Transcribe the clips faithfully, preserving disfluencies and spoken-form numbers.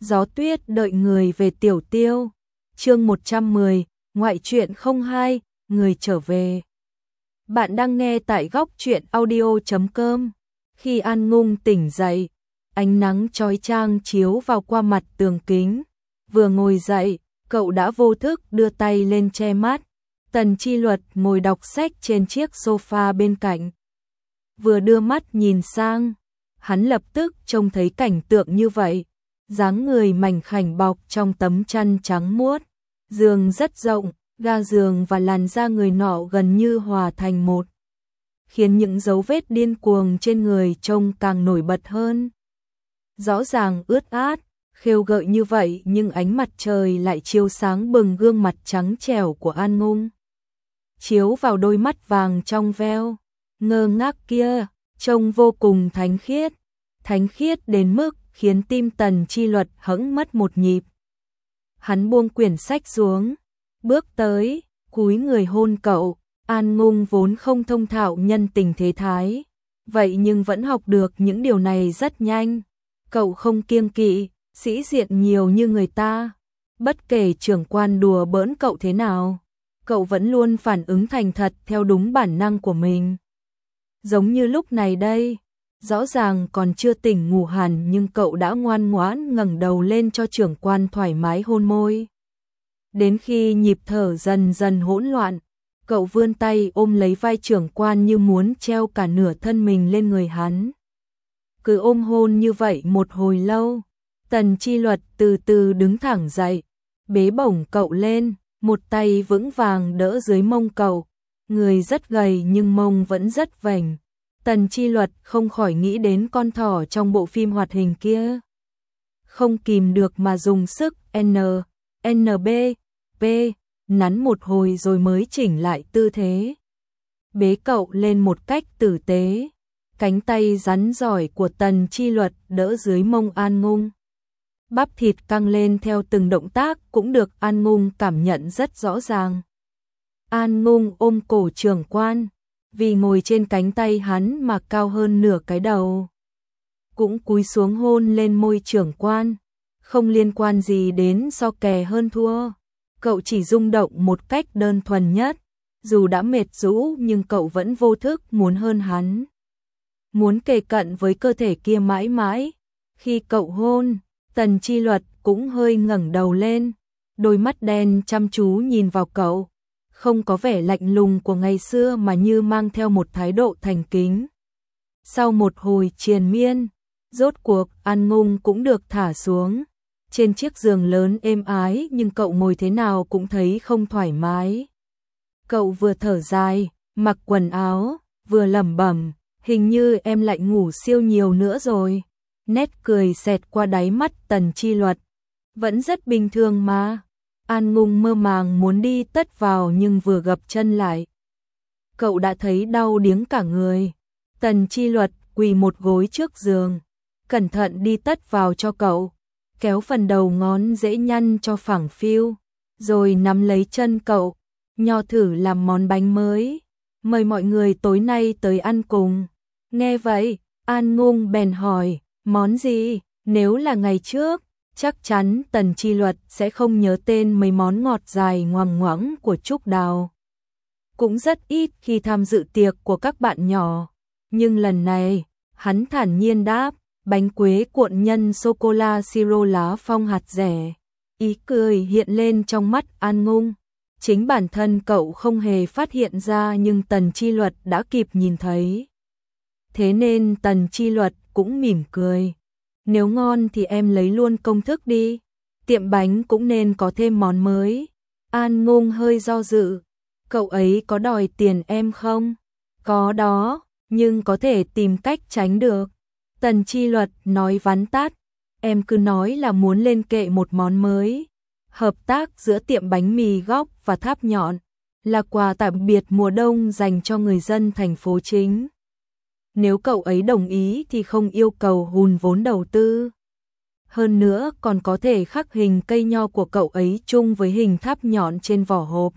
Gió tuyết đợi người về Tiểu Tiêu. Chương một trăm mười, ngoại truyện không hai, người trở về. Bạn đang nghe tại góc truyện audio chấm com. Khi An Ngung tỉnh dậy, ánh nắng chói chang chiếu vào qua mặt tường kính. Vừa ngồi dậy, cậu đã vô thức đưa tay lên che mắt. Tần Chi Luật ngồi đọc sách trên chiếc sofa bên cạnh. Vừa đưa mắt nhìn sang, hắn lập tức trông thấy cảnh tượng như vậy. Dáng người mảnh khảnh bọc trong tấm chăn trắng muốt, giường rất rộng, ga giường và làn da người nọ gần như hòa thành một, khiến những dấu vết điên cuồng trên người trông càng nổi bật hơn. Rõ ràng ướt át, khêu gợi như vậy nhưng ánh mặt trời lại chiếu sáng bừng gương mặt trắng trẻo của An Ngung. Chiếu vào đôi mắt vàng trong veo, ngơ ngác kia, trông vô cùng thánh khiết. Thánh khiết đến mức khiến tim Tần Chi Luật hẫng mất một nhịp. Hắn buông quyển sách xuống, bước tới, cúi người hôn cậu. An Ngung vốn không thông thạo nhân tình thế thái, vậy nhưng vẫn học được những điều này rất nhanh. Cậu không kiêng kỵ, sĩ diện nhiều như người ta. Bất kể trưởng quan đùa bỡn cậu thế nào, cậu vẫn luôn phản ứng thành thật theo đúng bản năng của mình. Giống như lúc này đây, rõ ràng còn chưa tỉnh ngủ hẳn nhưng cậu đã ngoan ngoãn ngẩng đầu lên cho trưởng quan thoải mái hôn môi. Đến khi nhịp thở dần dần hỗn loạn, cậu vươn tay ôm lấy vai trưởng quan như muốn treo cả nửa thân mình lên người hắn. Cứ ôm hôn như vậy một hồi lâu, Tần Chi Luật từ từ đứng thẳng dậy, bế bổng cậu lên, một tay vững vàng đỡ dưới mông cậu. Người rất gầy nhưng mông vẫn rất vành. Tần Chi Luật không khỏi nghĩ đến con thỏ trong bộ phim hoạt hình kia. Không kìm được mà dùng sức N, N B, P, nắn một hồi rồi mới chỉnh lại tư thế. Bế cậu lên một cách tử tế. Cánh tay rắn giỏi của Tần Chi Luật đỡ dưới mông An Ngung. Bắp thịt căng lên theo từng động tác cũng được An Ngung cảm nhận rất rõ ràng. An Ngung ôm cổ trưởng quan, vì ngồi trên cánh tay hắn mà cao hơn nửa cái đầu. Cũng cúi xuống hôn lên môi trưởng quan, không liên quan gì đến so kè hơn thua. Cậu chỉ rung động một cách đơn thuần nhất, dù đã mệt rũ nhưng cậu vẫn vô thức muốn hơn hắn. Muốn kề cận với cơ thể kia mãi mãi. Khi cậu hôn, Tần Chi Luật cũng hơi ngẩng đầu lên, đôi mắt đen chăm chú nhìn vào cậu. Không có vẻ lạnh lùng của ngày xưa mà như mang theo một thái độ thành kính. Sau một hồi triền miên, rốt cuộc An Ngung cũng được thả xuống. Trên chiếc giường lớn êm ái nhưng cậu ngồi thế nào cũng thấy không thoải mái. Cậu vừa thở dài, mặc quần áo, vừa lẩm bẩm, hình như em lại ngủ siêu nhiều nữa rồi. Nét cười xẹt qua đáy mắt Tần Chi Luật. Vẫn rất bình thường mà. An Ngung mơ màng muốn đi tất vào nhưng vừa gập chân lại. Cậu đã thấy đau điếng cả người. Tần Chi Luật quỳ một gối trước giường, cẩn thận đi tất vào cho cậu, kéo phần đầu ngón dễ nhăn cho phẳng phiu, rồi nắm lấy chân cậu, nho thử làm món bánh mới, mời mọi người tối nay tới ăn cùng. Nghe vậy, An Ngung bèn hỏi, món gì? Nếu là ngày trước, chắc chắn Tần Chi Luật sẽ không nhớ tên mấy món ngọt dài ngoằng ngoãng của Trúc Đào. Cũng rất ít khi tham dự tiệc của các bạn nhỏ, nhưng lần này, hắn thản nhiên đáp, bánh quế cuộn nhân sô-cô-la siro lá phong hạt rẻ. Ý cười hiện lên trong mắt An Ngung. Chính bản thân cậu không hề phát hiện ra nhưng Tần Chi Luật đã kịp nhìn thấy. Thế nên Tần Chi Luật cũng mỉm cười. Nếu ngon thì em lấy luôn công thức đi. Tiệm bánh cũng nên có thêm món mới. An Ngung hơi do dự. Cậu ấy có đòi tiền em không? Có đó, nhưng có thể tìm cách tránh được. Tần Chi Luật nói vắn tắt. Em cứ nói là muốn lên kệ một món mới. Hợp tác giữa tiệm bánh mì Góc và Tháp Nhọn là quà tạm biệt mùa đông dành cho người dân thành phố chính. Nếu cậu ấy đồng ý thì không yêu cầu hùn vốn đầu tư. Hơn nữa còn có thể khắc hình cây nho của cậu ấy chung với hình tháp nhọn trên vỏ hộp.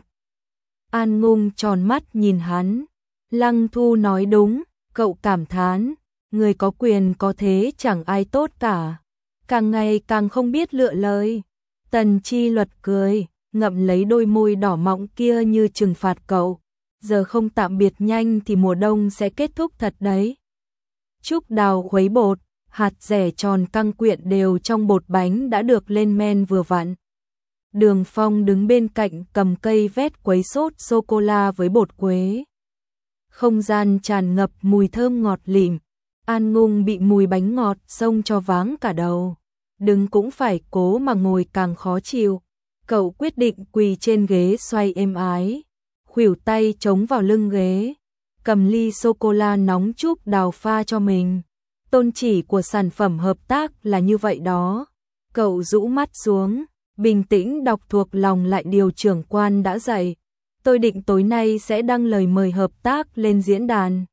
An Ngung tròn mắt nhìn hắn. Lăng Thu nói đúng, cậu cảm thán. Người có quyền có thế chẳng ai tốt cả. càng ngày càng không biết lựa lời. Tần Chi Luật cười, ngậm lấy đôi môi đỏ mọng kia như trừng phạt cậu. Giờ không tạm biệt nhanh thì mùa đông sẽ kết thúc thật đấy. Trúc Đào khuấy bột, hạt dẻ tròn căng quyện đều trong bột bánh đã được lên men vừa vặn. Đường Phong đứng bên cạnh cầm cây vét quấy sốt sô-cô-la với bột quế. Không gian tràn ngập mùi thơm ngọt lịm. An Ngung bị mùi bánh ngọt xông cho váng cả đầu. Đứng cũng phải cố mà ngồi càng khó chịu. Cậu quyết định quỳ trên ghế xoay êm ái. Khuỷu tay chống vào lưng ghế. Cầm ly sô-cô-la nóng Trúc Đào pha cho mình. Tôn chỉ của sản phẩm hợp tác là như vậy đó. Cậu rũ mắt xuống, bình tĩnh đọc thuộc lòng lại điều trưởng quan đã dạy. Tôi định tối nay sẽ đăng lời mời hợp tác lên diễn đàn.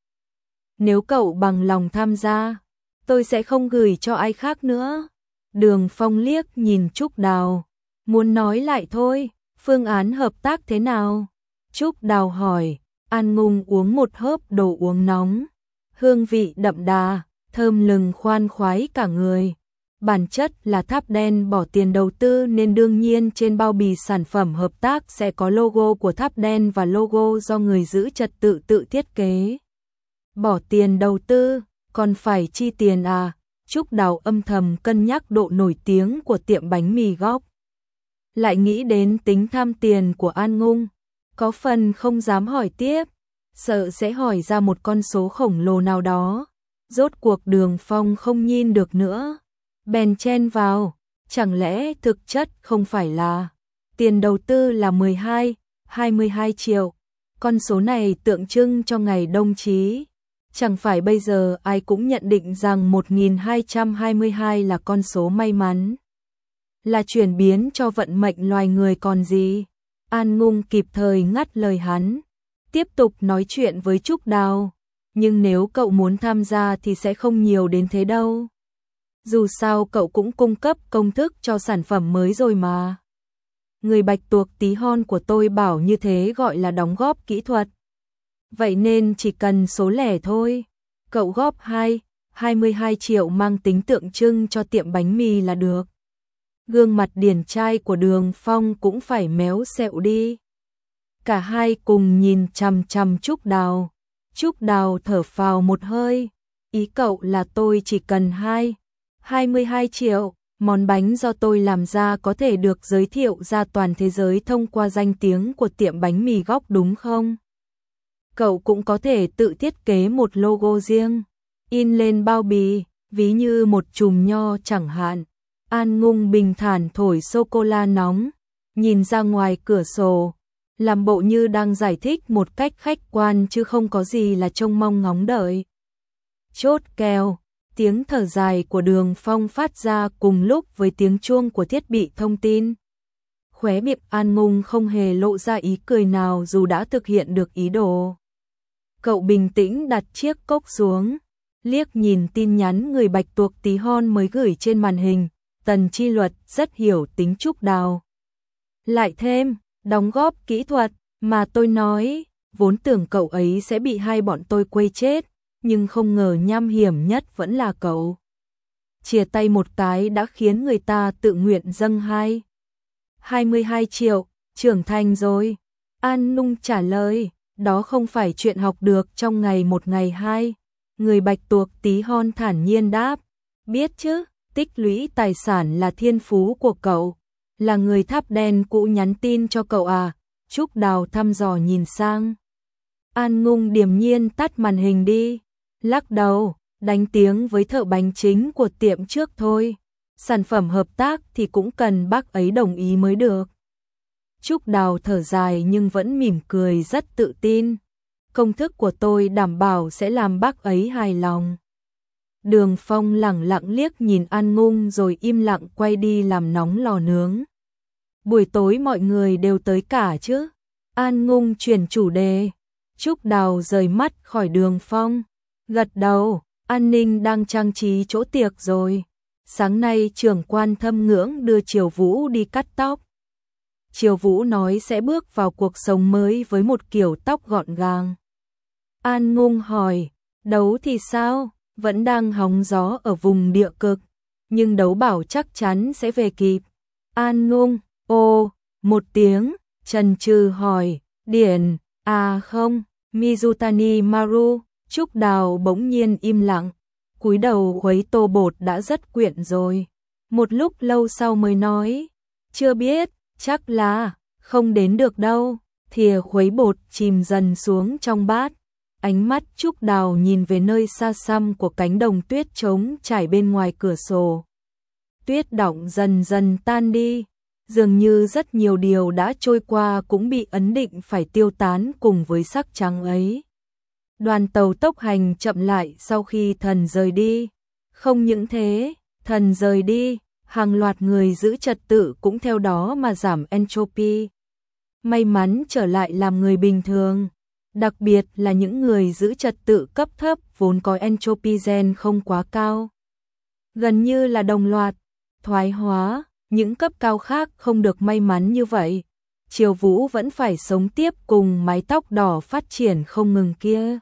Nếu cậu bằng lòng tham gia, tôi sẽ không gửi cho ai khác nữa. Đường Phong liếc nhìn Trúc Đào. Muốn nói lại thôi, phương án hợp tác thế nào? Trúc Đào hỏi. An Ngung uống một hớp đồ uống nóng. Hương vị đậm đà, thơm lừng khoan khoái cả người. Bản chất là Tháp Đen bỏ tiền đầu tư nên đương nhiên trên bao bì sản phẩm hợp tác sẽ có logo của Tháp Đen và logo do người giữ trật tự tự thiết kế. Bỏ tiền đầu tư, còn phải chi tiền à? Trúc Đào âm thầm cân nhắc độ nổi tiếng của tiệm bánh mì góc. Lại nghĩ đến tính tham tiền của An Ngung, có phần không dám hỏi tiếp, sợ sẽ hỏi ra một con số khổng lồ nào đó. Rốt cuộc Đường Phong không nhìn được nữa, bèn chen vào, chẳng lẽ thực chất không phải là tiền đầu tư là mười hai, hai mươi hai triệu, con số này tượng trưng cho ngày đông chí. Chẳng phải bây giờ ai cũng nhận định rằng một nghìn hai trăm hai mươi hai là con số may mắn, là chuyển biến cho vận mệnh loài người còn gì. An Ngung kịp thời ngắt lời hắn, tiếp tục nói chuyện với Trúc Đào. Nhưng nếu cậu muốn tham gia thì sẽ không nhiều đến thế đâu. Dù sao cậu cũng cung cấp công thức cho sản phẩm mới rồi mà. Người Bạch Tuộc tí hon của tôi bảo như thế gọi là đóng góp kỹ thuật. Vậy nên chỉ cần số lẻ thôi. Cậu góp hai, hai mươi hai triệu mang tính tượng trưng cho tiệm bánh mì là được. Gương mặt điển trai của Đường Phong cũng phải méo xẹo đi. Cả hai cùng nhìn chằm chằm Trúc Đào. Trúc Đào thở phào một hơi. Ý cậu là tôi chỉ cần hai, hai mươi hai triệu. Món bánh do tôi làm ra có thể được giới thiệu ra toàn thế giới thông qua danh tiếng của tiệm bánh mì góc đúng không? Cậu cũng có thể tự thiết kế một logo riêng, in lên bao bì, ví như một chùm nho chẳng hạn. An Ngung bình thản thổi sô-cô-la nóng, nhìn ra ngoài cửa sổ, làm bộ như đang giải thích một cách khách quan chứ không có gì là trông mong ngóng đợi. Chốt kèo, tiếng thở dài của Đường Phong phát ra cùng lúc với tiếng chuông của thiết bị thông tin. Khóe miệng An Ngung không hề lộ ra ý cười nào dù đã thực hiện được ý đồ. Cậu bình tĩnh đặt chiếc cốc xuống, liếc nhìn tin nhắn người Bạch Tuộc tí hon mới gửi trên màn hình. Tần Chi Luật rất hiểu tính Trúc Đào. Lại thêm, đóng góp kỹ thuật, mà tôi nói, vốn tưởng cậu ấy sẽ bị hai bọn tôi quây chết, nhưng không ngờ nham hiểm nhất vẫn là cậu. Chia tay một cái đã khiến người ta tự nguyện dâng hai, hai mươi hai triệu, trưởng thành rồi. An Ngung trả lời, đó không phải chuyện học được trong ngày một ngày hai. Người Bạch Tuộc tí hon thản nhiên đáp, biết chứ. Tích lũy tài sản là thiên phú của cậu. Là người Tháp Đen cũ nhắn tin cho cậu à? Trúc Đào thăm dò nhìn sang. An Ngung điềm nhiên tắt màn hình đi. Lắc đầu, đánh tiếng với thợ bánh chính của tiệm trước thôi. Sản phẩm hợp tác thì cũng cần bác ấy đồng ý mới được. Trúc Đào thở dài nhưng vẫn mỉm cười rất tự tin. Công thức của tôi đảm bảo sẽ làm bác ấy hài lòng. Đường Phong lẳng lặng liếc nhìn An Ngung rồi im lặng quay đi làm nóng lò nướng. Buổi tối mọi người đều tới cả chứ? An Ngung chuyển chủ đề. Trúc Đào rời mắt khỏi Đường Phong, gật đầu. An ninh đang trang trí chỗ tiệc rồi. Sáng nay trưởng quan Thâm Ngưỡng đưa Triều Vũ đi cắt tóc. Triều Vũ nói sẽ bước vào cuộc sống mới với một kiểu tóc gọn gàng. An Ngung hỏi, đấu thì sao? Vẫn đang hóng gió ở vùng địa cực, nhưng đấu bảo chắc chắn sẽ về kịp. An Ngung, ô, một tiếng, chần chừ hỏi, Điển, à không, Mizutani Maru. Trúc Đào bỗng nhiên im lặng, cúi đầu khuấy tô bột đã rất quyện rồi. Một lúc lâu sau mới nói, chưa biết, chắc là không đến được đâu. Thìa khuấy bột chìm dần xuống trong bát. Ánh mắt Trúc Đào nhìn về nơi xa xăm của cánh đồng tuyết trống trải bên ngoài cửa sổ. Tuyết đọng dần dần tan đi, dường như rất nhiều điều đã trôi qua cũng bị ấn định phải tiêu tán cùng với sắc trắng ấy. Đoàn tàu tốc hành chậm lại sau khi thần rời đi. Không những thế, thần rời đi, hàng loạt người giữ trật tự cũng theo đó mà giảm entropy. May mắn trở lại làm người bình thường. Đặc biệt là những người giữ trật tự cấp thấp vốn có entropy gen không quá cao. Gần như là đồng loạt thoái hóa, những cấp cao khác không được may mắn như vậy. Triều Vũ vẫn phải sống tiếp cùng mái tóc đỏ phát triển không ngừng kia.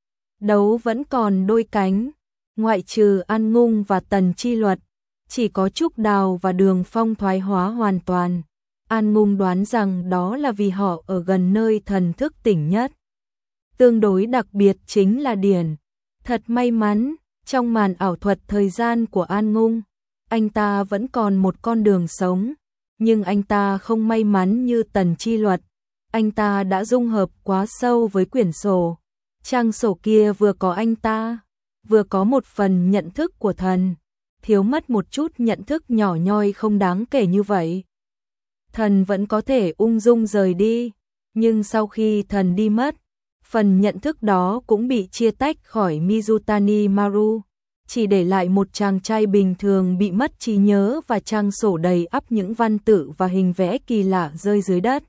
Đấu vẫn còn đôi cánh, ngoại trừ An Ngung và Tần Chi Luật, chỉ có Trúc Đào và Đường Phong thoái hóa hoàn toàn. An Ngung đoán rằng đó là vì họ ở gần nơi thần thức tỉnh nhất. Tương đối đặc biệt chính là Điển. Thật may mắn, trong màn ảo thuật thời gian của An Ngung, anh ta vẫn còn một con đường sống, nhưng anh ta không may mắn như Tần Chi Luật. Anh ta đã dung hợp quá sâu với quyển sổ. Trang sổ kia vừa có anh ta, vừa có một phần nhận thức của thần. Thiếu mất một chút nhận thức nhỏ nhoi không đáng kể như vậy. Thần vẫn có thể ung dung rời đi, nhưng sau khi thần đi mất, phần nhận thức đó cũng bị chia tách khỏi Mizutani Maru, chỉ để lại một chàng trai bình thường bị mất trí nhớ và trang sổ đầy ắp những văn tự và hình vẽ kỳ lạ rơi dưới đất.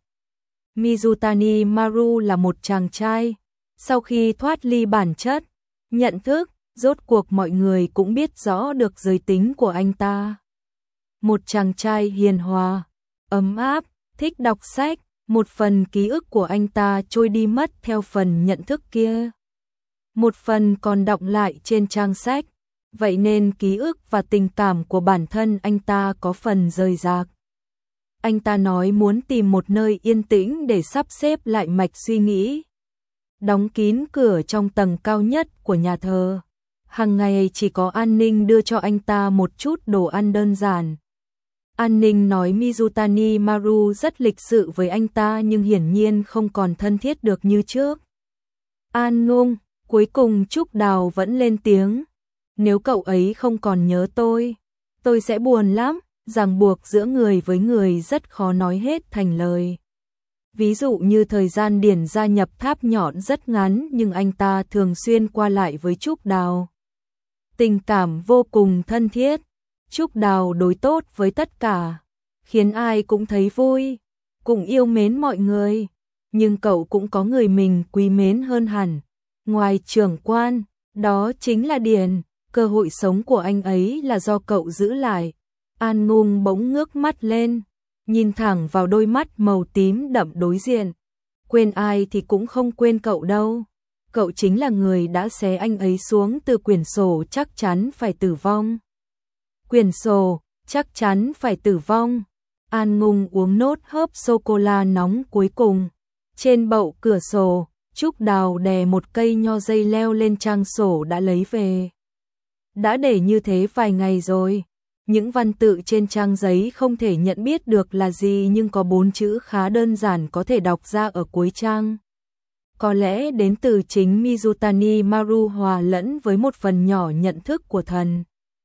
Mizutani Maru là một chàng trai, sau khi thoát ly bản chất, nhận thức, rốt cuộc mọi người cũng biết rõ được giới tính của anh ta. Một chàng trai hiền hòa, ấm áp, thích đọc sách, một phần ký ức của anh ta trôi đi mất theo phần nhận thức kia. Một phần còn đọng lại trên trang sách, vậy nên ký ức và tình cảm của bản thân anh ta có phần rời rạc. Anh ta nói muốn tìm một nơi yên tĩnh để sắp xếp lại mạch suy nghĩ. Đóng kín cửa trong tầng cao nhất của nhà thờ. Hàng ngày chỉ có An Ninh đưa cho anh ta một chút đồ ăn đơn giản. An Ninh nói Mizutani Maru rất lịch sự với anh ta nhưng hiển nhiên không còn thân thiết được như trước. An Ngung, cuối cùng Trúc Đào vẫn lên tiếng. Nếu cậu ấy không còn nhớ tôi, tôi sẽ buồn lắm. Ràng buộc giữa người với người rất khó nói hết thành lời. Ví dụ như thời gian Điển gia nhập tháp nhọn rất ngắn nhưng anh ta thường xuyên qua lại với Trúc Đào. Tình cảm vô cùng thân thiết. Trúc Đào đối tốt với tất cả, khiến ai cũng thấy vui, cũng yêu mến mọi người. Nhưng cậu cũng có người mình quý mến hơn hẳn. Ngoài trưởng quan, đó chính là Điển. Cơ hội sống của anh ấy là do cậu giữ lại. An Ngung bỗng ngước mắt lên, nhìn thẳng vào đôi mắt màu tím đậm đối diện. Quên ai thì cũng không quên cậu đâu. Cậu chính là người đã xé anh ấy xuống từ quyển sổ chắc chắn phải tử vong. Quyển sổ, chắc chắn phải tử vong. An Ngung uống nốt hớp sô-cô-la nóng cuối cùng. Trên bậu cửa sổ, Trúc Đào đè một cây nho dây leo lên trang sổ đã lấy về. Đã để như thế vài ngày rồi. Những văn tự trên trang giấy không thể nhận biết được là gì nhưng có bốn chữ khá đơn giản có thể đọc ra ở cuối trang. Có lẽ đến từ chính Mizutani Maru hòa lẫn với một phần nhỏ nhận thức của thần.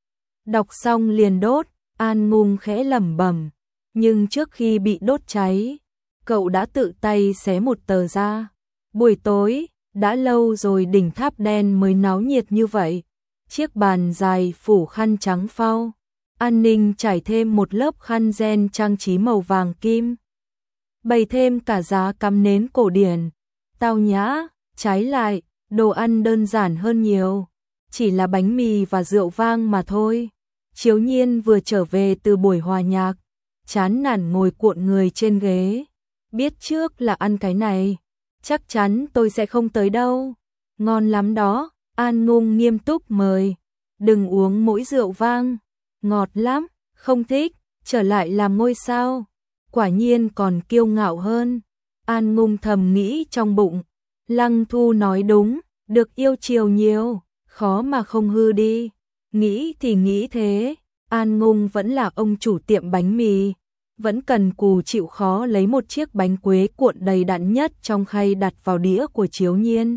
Đọc xong liền đốt, An Ngung khẽ lẩm bẩm. Nhưng trước khi bị đốt cháy, cậu đã tự tay xé một tờ ra. Buổi tối, đã lâu rồi đỉnh tháp đen mới náo nhiệt như vậy. Chiếc bàn dài phủ khăn trắng phau. An Ninh trải thêm một lớp khăn ren trang trí màu vàng kim. Bày thêm cả giá cắm nến cổ điển. Tao nhã, trái lại, đồ ăn đơn giản hơn nhiều. Chỉ là bánh mì và rượu vang mà thôi. Chiếu Nhiên vừa trở về từ buổi hòa nhạc. Chán nản ngồi cuộn người trên ghế. Biết trước là ăn cái này. Chắc chắn tôi sẽ không tới đâu. Ngon lắm đó. An Ngung nghiêm túc mời. Đừng uống mỗi rượu vang. ngọt lắm, không thích, trở lại làm ngôi sao. Quả nhiên còn kiêu ngạo hơn. An Ngung thầm nghĩ trong bụng, Lăng Thu nói đúng, được yêu chiều nhiều, khó mà không hư đi. Nghĩ thì nghĩ thế, An Ngung vẫn là ông chủ tiệm bánh mì, vẫn cần cù chịu khó lấy một chiếc bánh quế cuộn đầy đặn nhất trong khay đặt vào đĩa của Chiếu Nhiên.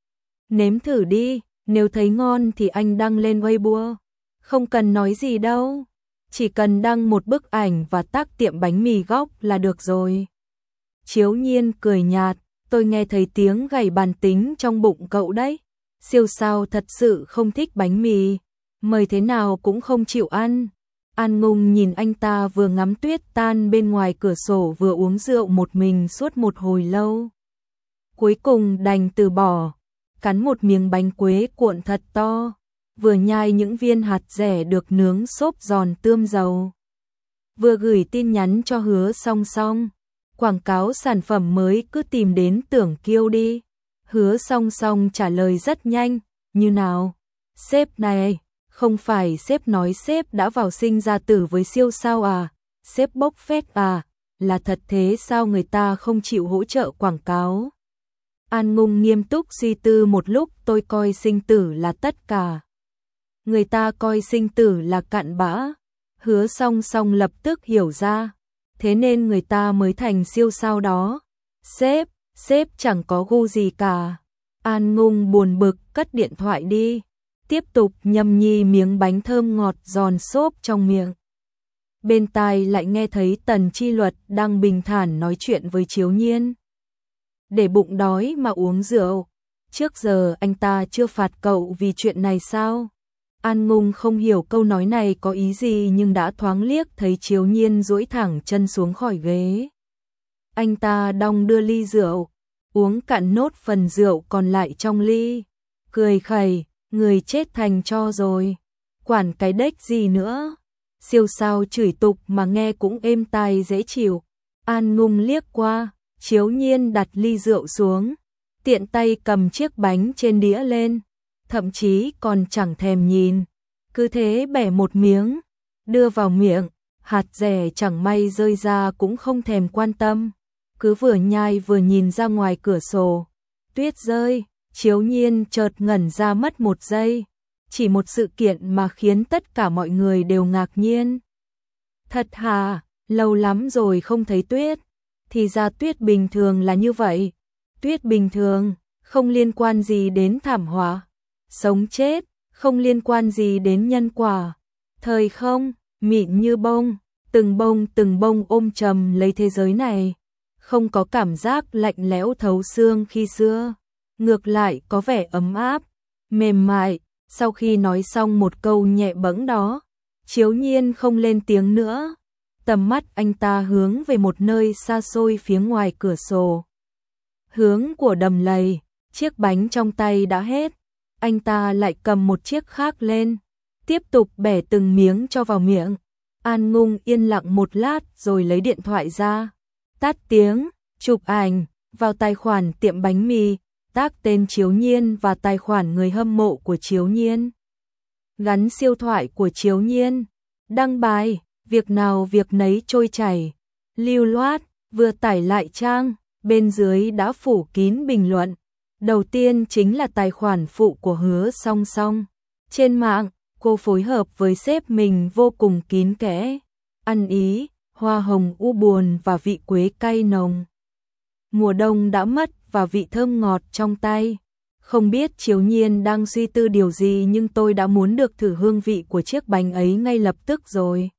Nếm thử đi, nếu thấy ngon thì anh đăng lên Weibo. Không cần nói gì đâu, chỉ cần đăng một bức ảnh và tag tiệm bánh mì góc là được rồi. Chiếu Nhiên cười nhạt, tôi nghe thấy tiếng gảy bàn tính trong bụng cậu đấy. Siêu sao thật sự không thích bánh mì, mời thế nào cũng không chịu ăn. An Ngung nhìn anh ta vừa ngắm tuyết tan bên ngoài cửa sổ vừa uống rượu một mình suốt một hồi lâu. Cuối cùng đành từ bỏ, cắn một miếng bánh quế cuộn thật to, vừa nhai những viên hạt dẻ được nướng xốp giòn tươm dầu. Vừa gửi tin nhắn cho Hứa Song Song, quảng cáo sản phẩm mới cứ tìm đến Tưởng Kiêu đi. Hứa Song Song trả lời rất nhanh, như nào? Sếp này, không phải sếp nói sếp đã vào sinh ra tử với siêu sao à? Sếp bốc phét à? Là thật thế sao người ta không chịu hỗ trợ quảng cáo? An Ngung nghiêm túc suy tư một lúc, tôi coi sinh tử là tất cả. Người ta coi sinh tử là cặn bã. Hứa Song Song lập tức hiểu ra, thế nên người ta mới thành siêu sao đó. Sếp, sếp chẳng có gu gì cả. An Ngung buồn bực cất điện thoại đi, tiếp tục nhâm nhi miếng bánh thơm ngọt giòn xốp trong miệng. Bên tai lại nghe thấy Tần Chi Luật đang bình thản nói chuyện với Chiếu Nhiên. Để bụng đói mà uống rượu, trước giờ anh ta chưa phạt cậu vì chuyện này sao? An Ngung không hiểu câu nói này có ý gì nhưng đã thoáng liếc thấy Chiếu Nhiên duỗi thẳng chân xuống khỏi ghế. Anh ta đong đưa ly rượu, uống cạn nốt phần rượu còn lại trong ly, cười khẩy, người chết thành tro rồi, quản cái đếch gì nữa. Siêu sao chửi tục mà nghe cũng êm tai dễ chịu. An Ngung liếc qua, Chiếu Nhiên đặt ly rượu xuống, tiện tay cầm chiếc bánh trên đĩa lên, thậm chí còn chẳng thèm nhìn, cứ thế bẻ một miếng, đưa vào miệng, hạt dẻ chẳng may rơi ra cũng không thèm quan tâm, cứ vừa nhai vừa nhìn ra ngoài cửa sổ. Tuyết rơi, Chiếu Nhiên chợt ngẩn ra mất một giây, chỉ một sự kiện mà khiến tất cả mọi người đều ngạc nhiên. Thật hả, lâu lắm rồi không thấy tuyết, thì ra tuyết bình thường là như vậy. Tuyết bình thường, không liên quan gì đến thảm họa, sống chết, không liên quan gì đến nhân quả. Thời không, mịn như bông, từng bông từng bông ôm chầm lấy thế giới này, không có cảm giác lạnh lẽo thấu xương khi xưa, ngược lại có vẻ ấm áp, mềm mại. Sau khi nói xong một câu nhẹ bẫng đó, Chiếu Nhiên không lên tiếng nữa, tầm mắt anh ta hướng về một nơi xa xôi phía ngoài cửa sổ. Hướng của đầm lầy, chiếc bánh trong tay đã hết, anh ta lại cầm một chiếc khác lên, tiếp tục bẻ từng miếng cho vào miệng. An Ngung yên lặng một lát rồi lấy điện thoại ra, tắt tiếng, chụp ảnh, vào tài khoản tiệm bánh mì, tag tên Chiếu Nhiên và tài khoản người hâm mộ của Chiếu Nhiên. Gắn siêu thoại của Chiếu Nhiên, đăng bài, việc nào việc nấy trôi chảy, lưu loát, vừa tải lại trang, bên dưới đã phủ kín bình luận. Đầu tiên chính là tài khoản phụ của Hứa Song Song. Trên mạng, cô phối hợp với sếp mình vô cùng kín kẽ, ăn ý, hoa hồng u buồn và vị quế cay nồng. Mùa đông đã mất và vị thơm ngọt trong tay. Không biết Chiếu Nhiên đang suy tư điều gì nhưng tôi đã muốn được thử hương vị của chiếc bánh ấy ngay lập tức rồi.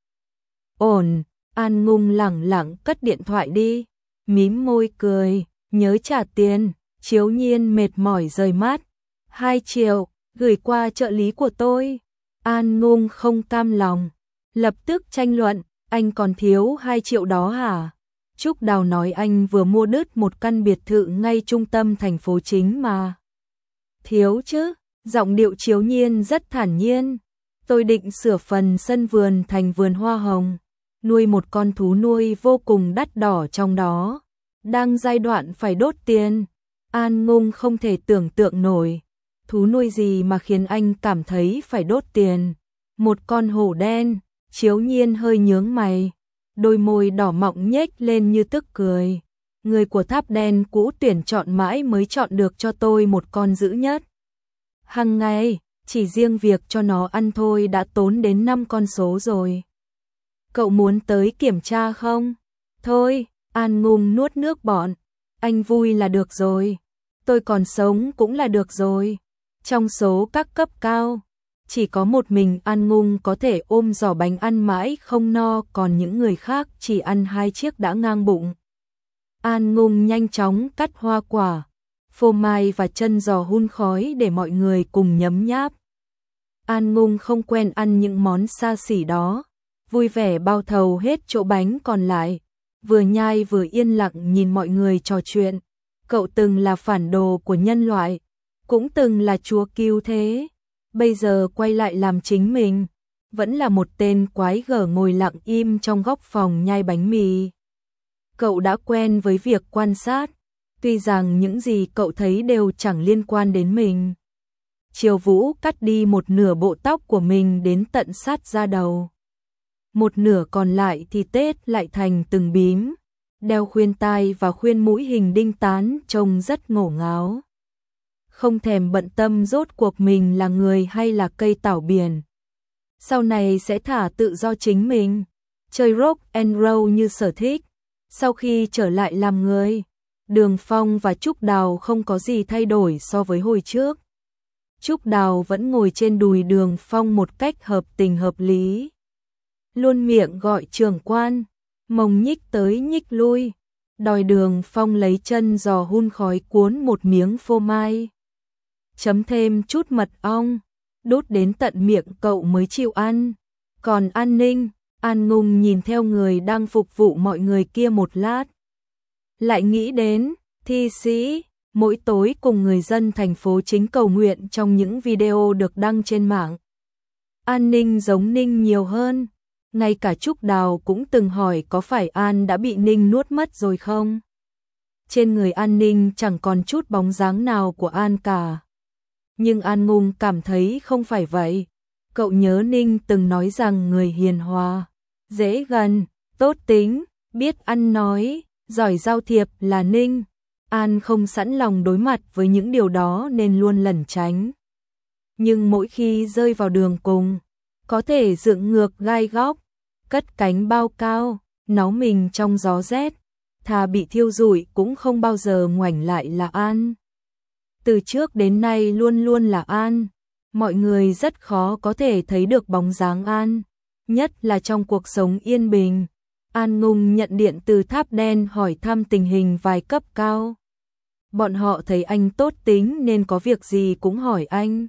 Ổn, An Ngung lẳng lặng cất điện thoại đi, mím môi cười, nhớ trả tiền. Chiếu Nhiên mệt mỏi rời mắt. Hai triệu, gửi qua trợ lý của tôi. An Ngung không cam lòng, lập tức tranh luận, anh còn thiếu hai triệu đó hả? Trúc Đào nói anh vừa mua đứt một căn biệt thự ngay trung tâm thành phố chính mà. Thiếu chứ, giọng điệu Chiếu Nhiên rất thản nhiên. Tôi định sửa phần sân vườn thành vườn hoa hồng, nuôi một con thú nuôi vô cùng đắt đỏ trong đó. Đang giai đoạn phải đốt tiền. An Ngung không thể tưởng tượng nổi, thú nuôi gì mà khiến anh cảm thấy phải đốt tiền. Một con hổ đen, Chiếu Nhiên hơi nhướng mày, đôi môi đỏ mọng nhếch lên như tức cười. Người của tháp đen cũ tuyển chọn mãi mới chọn được cho tôi một con dữ nhất. Hằng ngày, chỉ riêng việc cho nó ăn thôi đã tốn đến năm con số rồi. Cậu muốn tới kiểm tra không? Thôi, An Ngung nuốt nước bọt. Anh vui là được rồi. Tôi còn sống cũng là được rồi. Trong số các cấp cao, chỉ có một mình An Ngung có thể ôm giỏ bánh ăn mãi không no, còn những người khác chỉ ăn hai chiếc đã ngang bụng. An Ngung nhanh chóng cắt hoa quả, phô mai và chân giò hun khói để mọi người cùng nhấm nháp. An Ngung không quen ăn những món xa xỉ đó, vui vẻ bao thầu hết chỗ bánh còn lại, vừa nhai vừa yên lặng nhìn mọi người trò chuyện. Cậu từng là phản đồ của nhân loại, cũng từng là chúa cứu thế, bây giờ quay lại làm chính mình, vẫn là một tên quái gở ngồi lặng im trong góc phòng nhai bánh mì. Cậu đã quen với việc quan sát, tuy rằng những gì cậu thấy đều chẳng liên quan đến mình. Triều Vũ cắt đi một nửa bộ tóc của mình đến tận sát da đầu. Một nửa còn lại thì tết lại thành từng bím, đeo khuyên tai và khuyên mũi hình đinh tán trông rất ngổ ngáo. Không thèm bận tâm rốt cuộc mình là người hay là cây tảo biển. Sau này sẽ thả tự do chính mình, chơi rock and roll như sở thích. Sau khi trở lại làm người, Đường Phong và Trúc Đào không có gì thay đổi so với hồi trước. Trúc Đào vẫn ngồi trên đùi Đường Phong một cách hợp tình hợp lý. Luôn miệng gọi trưởng quan, mông nhích tới nhích lui, đòi Đường Phong lấy chân giò hun khói cuốn một miếng phô mai. Chấm thêm chút mật ong, đút đến tận miệng cậu mới chịu ăn. Còn An Ninh, An Ngung nhìn theo người đang phục vụ mọi người kia một lát. Lại nghĩ đến, thi sĩ, mỗi tối cùng người dân thành phố chính cầu nguyện trong những video được đăng trên mạng. An Ninh giống Ninh nhiều hơn, ngay cả Trúc Đào cũng từng hỏi có phải An đã bị Ninh nuốt mất rồi không? Trên người An Ninh chẳng còn chút bóng dáng nào của An cả. Nhưng An Ngung cảm thấy không phải vậy. Cậu nhớ Ninh từng nói rằng người hiền hòa, dễ gần, tốt tính, biết ăn nói, giỏi giao thiệp là Ninh. An không sẵn lòng đối mặt với những điều đó nên luôn lẩn tránh. Nhưng mỗi khi rơi vào đường cùng, có thể dựng ngược gai góc, cất cánh bao cao, náu mình trong gió rét, thà bị thiêu rụi cũng không bao giờ ngoảnh lại là An. Từ trước đến nay luôn luôn là An. Mọi người rất khó có thể thấy được bóng dáng An, nhất là trong cuộc sống yên bình. An Ngung nhận điện từ tháp đen hỏi thăm tình hình vài cấp cao. Bọn họ thấy anh tốt tính nên có việc gì cũng hỏi anh.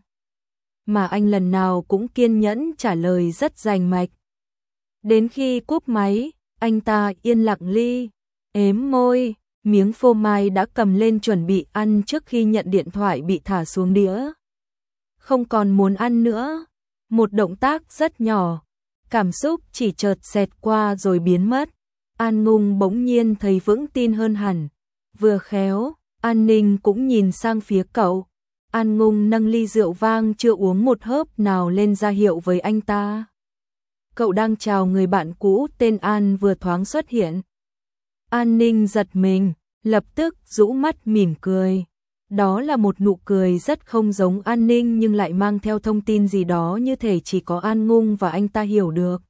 Mà anh lần nào cũng kiên nhẫn trả lời rất rành mạch. Đến khi cúp máy, anh ta yên lặng ly, ếm môi, miếng phô mai đã cầm lên chuẩn bị ăn trước khi nhận điện thoại bị thả xuống đĩa. Không còn muốn ăn nữa, một động tác rất nhỏ, cảm xúc chỉ chợt xẹt qua rồi biến mất. An Ngung bỗng nhiên thấy vững tin hơn hẳn, vừa khéo, An Ninh cũng nhìn sang phía cậu. An Ngung nâng ly rượu vang chưa uống một hớp nào lên ra hiệu với anh ta. Cậu đang chào người bạn cũ tên An vừa thoáng xuất hiện. An Ninh giật mình, lập tức rũ mắt mỉm cười. Đó là một nụ cười rất không giống An Ninh nhưng lại mang theo thông tin gì đó như thể chỉ có An Ngung và anh ta hiểu được.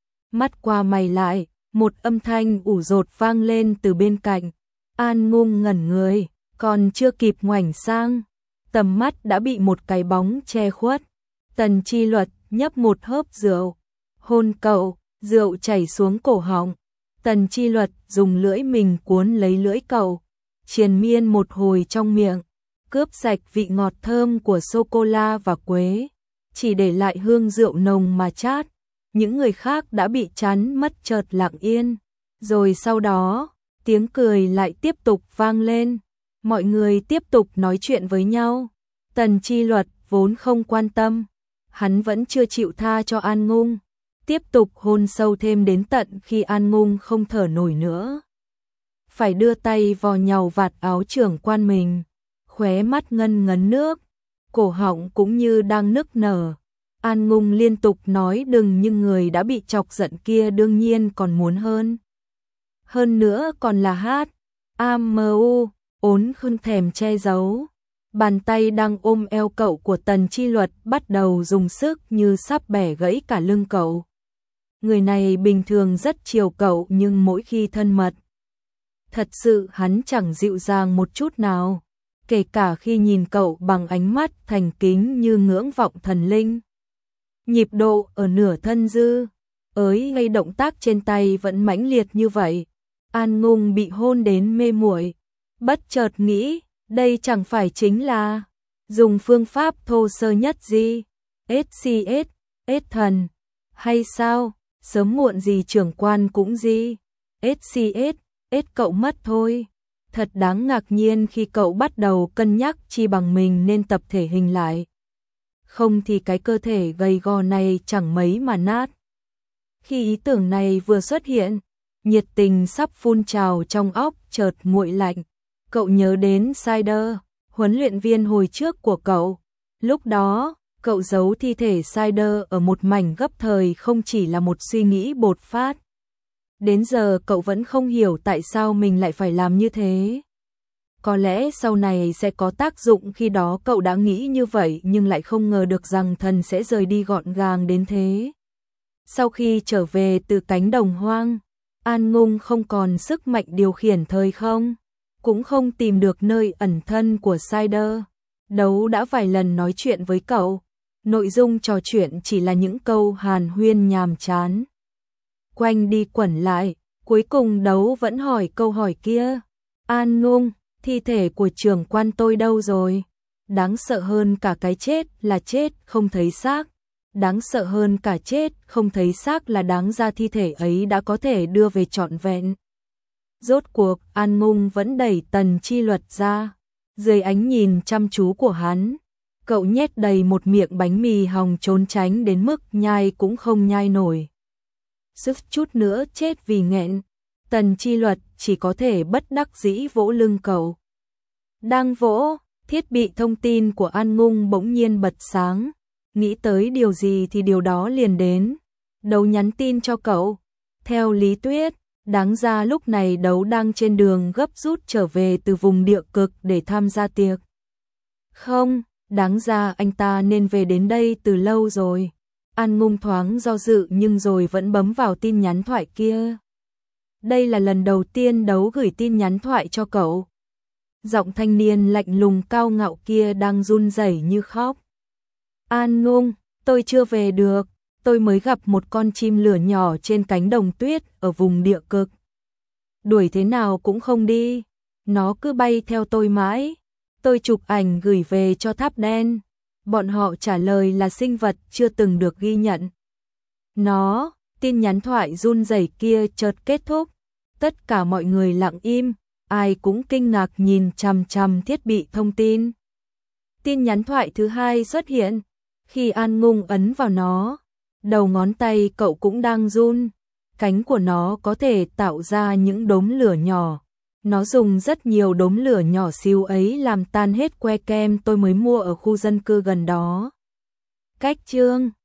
Mắt qua mày lại, một âm thanh ủ dột vang lên từ bên cạnh. An Ngung ngẩn người, còn chưa kịp ngoảnh sang, tầm mắt đã bị một cái bóng che khuất. Tần Chi Luật nhấp một hớp rượu, hôn cậu, rượu chảy xuống cổ họng. Tần Chi Luật dùng lưỡi mình cuốn lấy lưỡi cậu, triền miên một hồi trong miệng, cướp sạch vị ngọt thơm của sô-cô-la và quế, chỉ để lại hương rượu nồng mà chát. Những người khác đã bị chán mất chợt lặng yên, rồi sau đó, tiếng cười lại tiếp tục vang lên. Mọi người tiếp tục nói chuyện với nhau. Tần Chi Luật vốn không quan tâm, hắn vẫn chưa chịu tha cho An Ngung, tiếp tục hôn sâu thêm đến tận khi An Ngung không thở nổi nữa. Phải đưa tay vò nhàu vạt áo trưởng quan mình, khóe mắt ngân ngấn nước, cổ họng cũng như đang nức nở. An Ngung liên tục nói đừng, nhưng người đã bị chọc giận kia đương nhiên còn muốn hơn. Hơn nữa còn là hát. a em u, ốn không thèm che giấu. Bàn tay đang ôm eo cậu của Tần Chi Luật bắt đầu dùng sức như sắp bẻ gãy cả lưng cậu. Người này bình thường rất chiều cậu nhưng mỗi khi thân mật, thật sự hắn chẳng dịu dàng một chút nào, kể cả khi nhìn cậu bằng ánh mắt thành kính như ngưỡng vọng thần linh. Nhịp độ ở nửa thân dư, ới ngay động tác trên tay vẫn mãnh liệt như vậy. An Ngung bị hôn đến mê muội, bất chợt nghĩ, đây chẳng phải chính là dùng phương pháp thô sơ nhất gì, ét xê ét, ét thần, hay sao, sớm muộn gì trưởng quan cũng gì, ét xê ét, ét cậu mất thôi. Thật đáng ngạc nhiên khi cậu bắt đầu cân nhắc chi bằng mình nên tập thể hình lại. Không thì cái cơ thể gầy gò này chẳng mấy mà nát. Khi ý tưởng này vừa xuất hiện, nhiệt tình sắp phun trào trong óc chợt nguội lạnh. Cậu nhớ đến Cider, huấn luyện viên hồi trước của cậu. Lúc đó, cậu giấu thi thể Cider ở một mảnh gấp thời không chỉ là một suy nghĩ bột phát. Đến giờ cậu vẫn không hiểu tại sao mình lại phải làm như thế. Có lẽ sau này sẽ có tác dụng, khi đó cậu đã nghĩ như vậy nhưng lại không ngờ được rằng thần sẽ rời đi gọn gàng đến thế. Sau khi trở về từ cánh đồng hoang, An Ngung không còn sức mạnh điều khiển thời không, cũng không tìm được nơi ẩn thân của Cider. Đấu đã vài lần nói chuyện với cậu, nội dung trò chuyện chỉ là những câu hàn huyên nhàm chán. Quanh đi quẩn lại, cuối cùng Đấu vẫn hỏi câu hỏi kia. An Ngung, thi thể của trưởng quan tôi đâu rồi? Đáng sợ hơn cả cái chết là chết không thấy xác. Đáng sợ hơn cả chết không thấy xác là đáng ra thi thể ấy đã có thể đưa về trọn vẹn. Rốt cuộc, An Ngung vẫn đẩy Tần Chi Luật ra. Dưới ánh nhìn chăm chú của hắn, cậu nhét đầy một miệng bánh mì hòng trốn tránh đến mức nhai cũng không nhai nổi. Sức chút nữa chết vì nghẹn. Tần Chi Luật chỉ có thể bất đắc dĩ vỗ lưng cậu. Đang vỗ, thiết bị thông tin của An Ngung bỗng nhiên bật sáng. Nghĩ tới điều gì thì điều đó liền đến. Đấu nhắn tin cho cậu. Theo lý thuyết, đáng ra lúc này Đấu đang trên đường gấp rút trở về từ vùng địa cực để tham gia tiệc. Không, đáng ra anh ta nên về đến đây từ lâu rồi. An Ngung thoáng do dự nhưng rồi vẫn bấm vào tin nhắn thoại kia. Đây là lần đầu tiên Đấu gửi tin nhắn thoại cho cậu. Giọng thanh niên lạnh lùng cao ngạo kia đang run rẩy như khóc. An Ngung, tôi chưa về được, tôi mới gặp một con chim lửa nhỏ trên cánh đồng tuyết ở vùng địa cực. Đuổi thế nào cũng không đi, nó cứ bay theo tôi mãi. Tôi chụp ảnh gửi về cho Tháp Đen, bọn họ trả lời là sinh vật chưa từng được ghi nhận. Nó, tin nhắn thoại run rẩy kia chợt kết thúc, tất cả mọi người lặng im, ai cũng kinh ngạc nhìn chằm chằm thiết bị thông tin. Tin nhắn thoại thứ hai xuất hiện. Khi An Ngung ấn vào nó, đầu ngón tay cậu cũng đang run. Cánh của nó có thể tạo ra những đốm lửa nhỏ. Nó dùng rất nhiều đốm lửa nhỏ xíu ấy làm tan hết que kem tôi mới mua ở khu dân cư gần đó. Cách chương